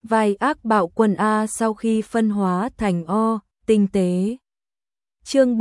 vai ác bạo quân A sau khi phân hóa thành O, tinh tế. Chương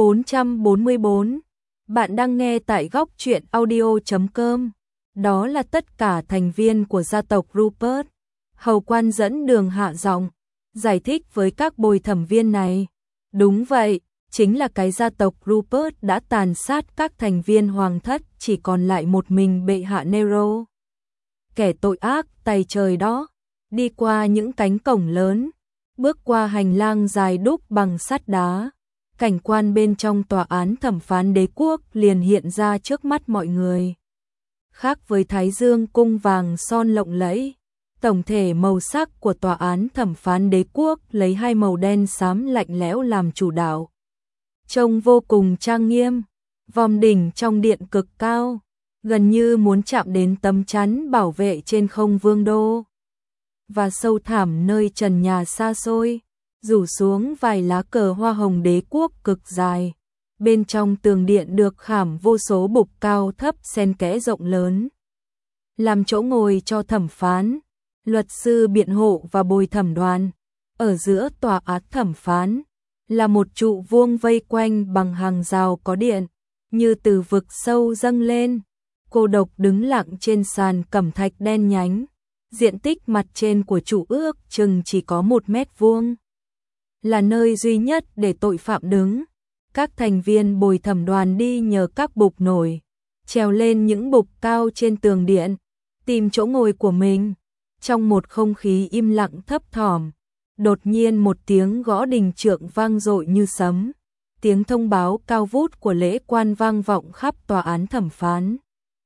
444. Bạn đang nghe tại góc truyện audio.com. Đó là tất cả thành viên của gia tộc Rupert. Hầu quan dẫn đường hạ giọng, giải thích với các bồi thẩm viên này. Đúng vậy, chính là cái gia tộc Rupert đã tàn sát các thành viên hoàng thất, chỉ còn lại một mình bệ hạ Nero. Kẻ tội ác tày trời đó, đi qua những cánh cổng lớn, bước qua hành lang dài đúc bằng sắt đá. Cảnh quan bên trong tòa án thẩm phán đế quốc liền hiện ra trước mắt mọi người. Khác với Thái Dương cung vàng son lộng lẫy, tổng thể màu sắc của tòa án thẩm phán đế quốc lấy hai màu đen xám lạnh lẽo làm chủ đạo. Trông vô cùng trang nghiêm, vòm đỉnh trong điện cực cao, gần như muốn chạm đến tấm chắn bảo vệ trên không vương đô. Và sâu thẳm nơi trần nhà xa xôi, rủ xuống vài lá cờ hoa hồng đế quốc cực dài. Bên trong tường điện được khảm vô số bục cao thấp xen kẽ rộng lớn, làm chỗ ngồi cho thẩm phán, luật sư biện hộ và bồi thẩm đoàn. Ở giữa tòa án thẩm phán là một trụ vuông vây quanh bằng hàng rào có điện, như từ vực sâu dâng lên, cô độc đứng lặng trên sàn cẩm thạch đen nhánh. Diện tích mặt trên của trụ ước chừng chỉ có 1 mét vuông. Là nơi duy nhất để tội phạm đứng. Các thành viên bồi thẩm đoàn đi nhờ các bục nổi, trèo lên những bục cao trên tường điện, tìm chỗ ngồi của mình. Trong một không khí im lặng thấp thỏm, đột nhiên một tiếng gõ đình trượng vang dội như sấm. Tiếng thông báo cao vút của lễ quan vang vọng khắp tòa án thẩm phán.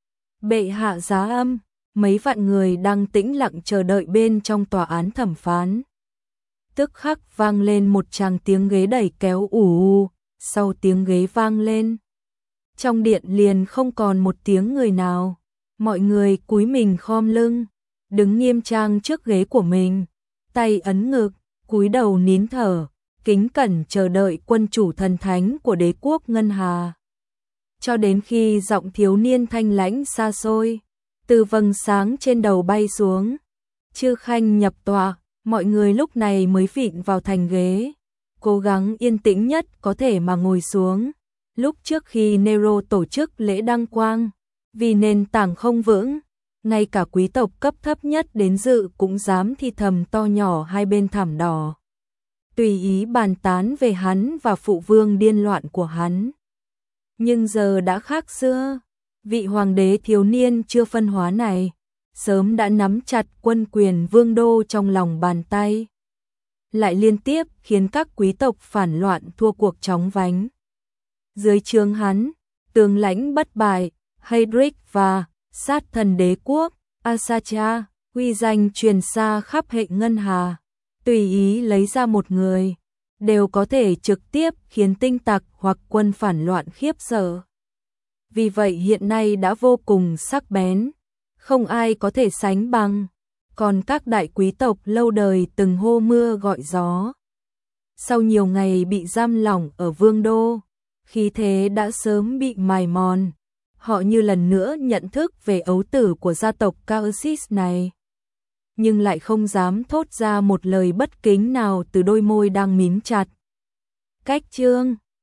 Bệ hạ giá âm. Mấy vạn người đang tĩnh lặng chờ đợi bên trong tòa án thẩm phán. Tức khắc vang lên một tràng tiếng ghế đẩy kéo ù, sau tiếng ghế vang lên, trong điện liền không còn một tiếng người nào. Mọi người cúi mình khom lưng, đứng nghiêm trang trước ghế của mình, tay ấn ngực, cúi đầu nín thở, kính cẩn chờ đợi quân chủ thần thánh của đế quốc Ngân Hà. Cho đến khi giọng thiếu niên thanh lãnh xa xôi từ vầng sáng trên đầu bay xuống, chư khanh nhập tọa, mọi người lúc này mới vịn vào thành ghế, cố gắng yên tĩnh nhất có thể mà ngồi xuống. Lúc trước khi Nero tổ chức lễ đăng quang, vì nền tảng không vững, ngay cả quý tộc cấp thấp nhất đến dự cũng dám thì thầm to nhỏ hai bên thảm đỏ, tùy ý bàn tán về hắn và phụ vương điên loạn của hắn. Nhưng giờ đã khác xưa. Vị hoàng đế thiếu niên chưa phân hóa này sớm đã nắm chặt quân quyền vương đô trong lòng bàn tay, lại liên tiếp khiến các quý tộc phản loạn thua cuộc chóng vánh. Dưới trướng hắn, tướng lãnh bất bại Heydrich và sát thần đế quốc Asacha, uy danh truyền xa khắp hệ Ngân Hà, tùy ý lấy ra một người, đều có thể trực tiếp khiến tinh tặc hoặc quân phản loạn khiếp sợ. Vì vậy hiện nay đã vô cùng sắc bén, không ai có thể sánh bằng. Còn các đại quý tộc lâu đời từng hô mưa gọi gió, sau nhiều ngày bị giam lỏng ở vương đô, khí thế đã sớm bị mài mòn. Họ như lần nữa nhận thức về ấu tử của gia tộc Caersis này, nhưng lại không dám thốt ra một lời bất kính nào từ đôi môi đang mím chặt. Cách chương